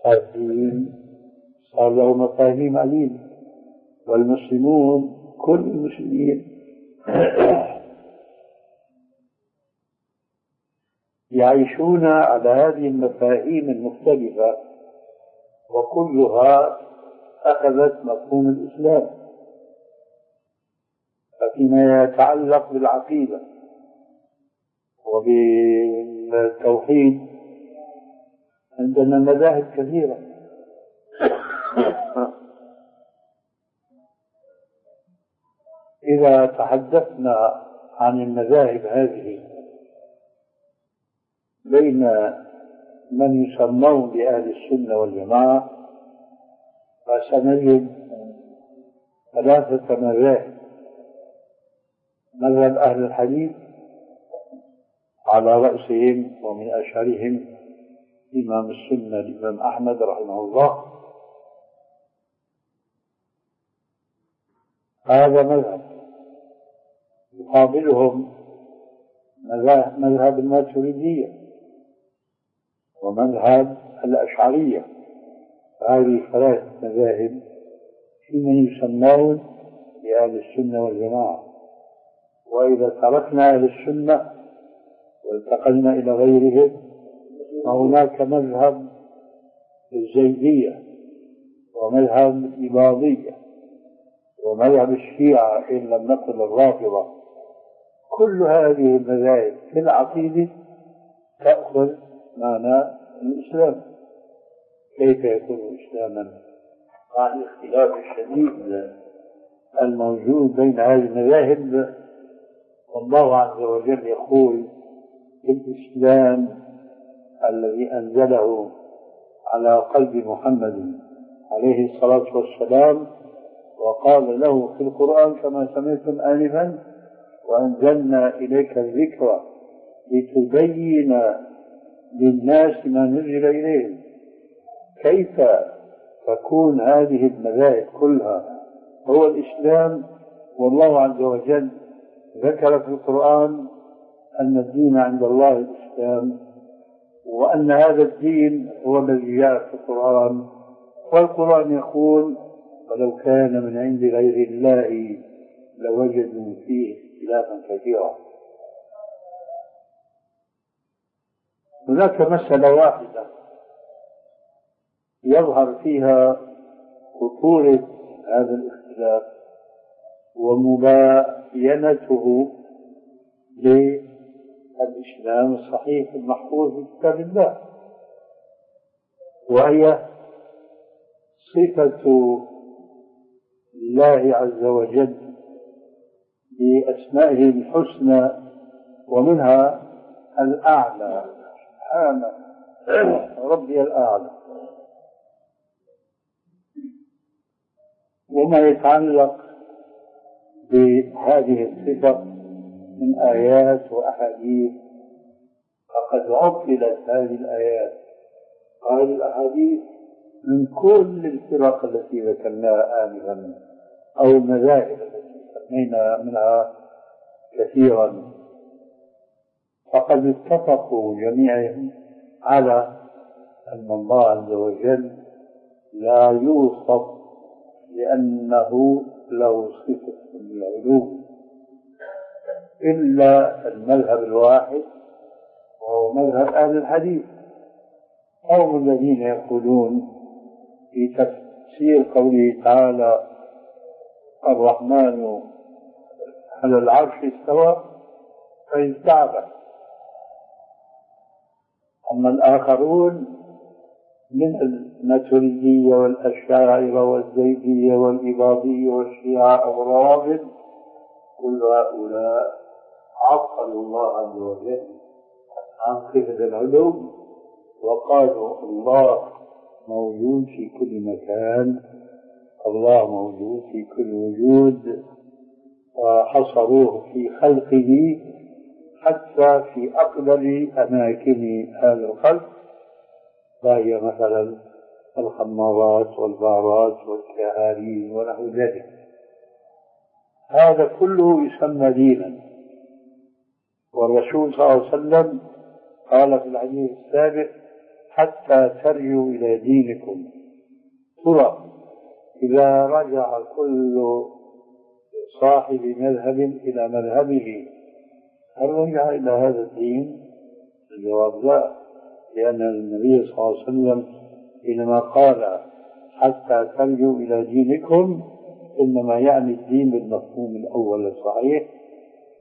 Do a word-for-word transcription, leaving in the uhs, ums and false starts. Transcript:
صار صار له مفاهيم عديدة، والمسلمون كل المسلمين يعيشون على هذه المفاهيم المختلفة، وكلها أخذت مفهوم الإسلام. فيما يتعلق بالعقيدة وبالتوحيد عندنا مذاهب كثيرة. إذا تحدثنا عن المذاهب هذه بين من يسمون بأهل السنة والجماعة فسنجد ثلاثة مذاهب: مذهب أهل الحديث على رأسهم ومن أشهرهم إمام السنة الإمام أحمد رحمه الله، هذا مذهب. يقابلهم مذهب الماتريدية ومذهب الأشعرية. هذه ثلاث مذاهب في من يسمون بأهل السنة والجماعة. وإذا تركنا أهل السنة والتقلنا إلى غيرهم فهناك مذهب الزيدية ومذهب الإباضية ومذهب الشيعة إن لم نقل الرافضة. كل هذه المذاهب في العقيدة تأخذ معنى الإسلام. كيف يكون إسلاما مع الاختلاف الشديد الموجود بين هذه المذاهب؟ والله عز وجل يقول: الإسلام الذي أنزله على قلب محمد عليه الصلاة والسلام، وقال له في القرآن كما سمعتم آنفا: وأنزلنا إليك الذكر لتبين للناس ما نزل إليهم. كيف تكون هذه المذاهب كلها هو الإسلام؟ والله عز وجل ذكر في القرآن أن الدين عند الله الإسلام، وأن هذا الدين هو الذي جاء في القرآن. والقرآن يقول: ولو كان من عند غير الله لوجدوا فيه اختلافا كثيرا. هناك مسألة واحدة يظهر فيها خطورة هذا الاختلاف ومباينته للإسلام الصحيح المحفوظ في كتاب الله، وهي صفة الله عز وجل بأسمائه الحسنى، ومنها الأعلى. سبحان ربي الأعلى. وما يتعلق بهذه الصفة من آيات وأحاديث فقد عطلت هذه الآيات وهذه الأحاديث من كل الفرق التي ذكرناها آنفا أو المذاهب التي سمينا منها كثيرا. فقد اتفقوا جميعهم على أن الله عز وجل لا يوصف لأنه له صفة من العلو إلا المذهب الواحد، وهو مذهب أهل الحديث. هم الذين يقولون في تفسير قوله تعالى: الرحمن على العرش استوى، فاستعبد. أما الآخرون من الماتريدية والأشاعرة والزيدية والإباضية والشيعة والروافض، كل هؤلاء عطلوا الله عز وجل عن صفة العلو، وقالوا الله موجود في كل مكان، الله موجود في كل وجود، وحصروه في خلقه حتى في أقدر أماكن هذا الخلق، وهي مثلا الخمارات والبارات والكهارين ونحو ذلك. هذا كله يسمى دينا. والرسول صلى الله عليه وسلم قال في الحديث السابق: حتى ترجعوا إلى دينكم. ترى إذا رجع كل صاحب مذهب إلى مذهبه هل رجع إلى هذا الدين؟ الجواب لا، لأن النبي صلى الله عليه وسلم حينما قال حتى ترجعوا إلى دينكم إنما يعني الدين بالمفهوم الأول الصحيح،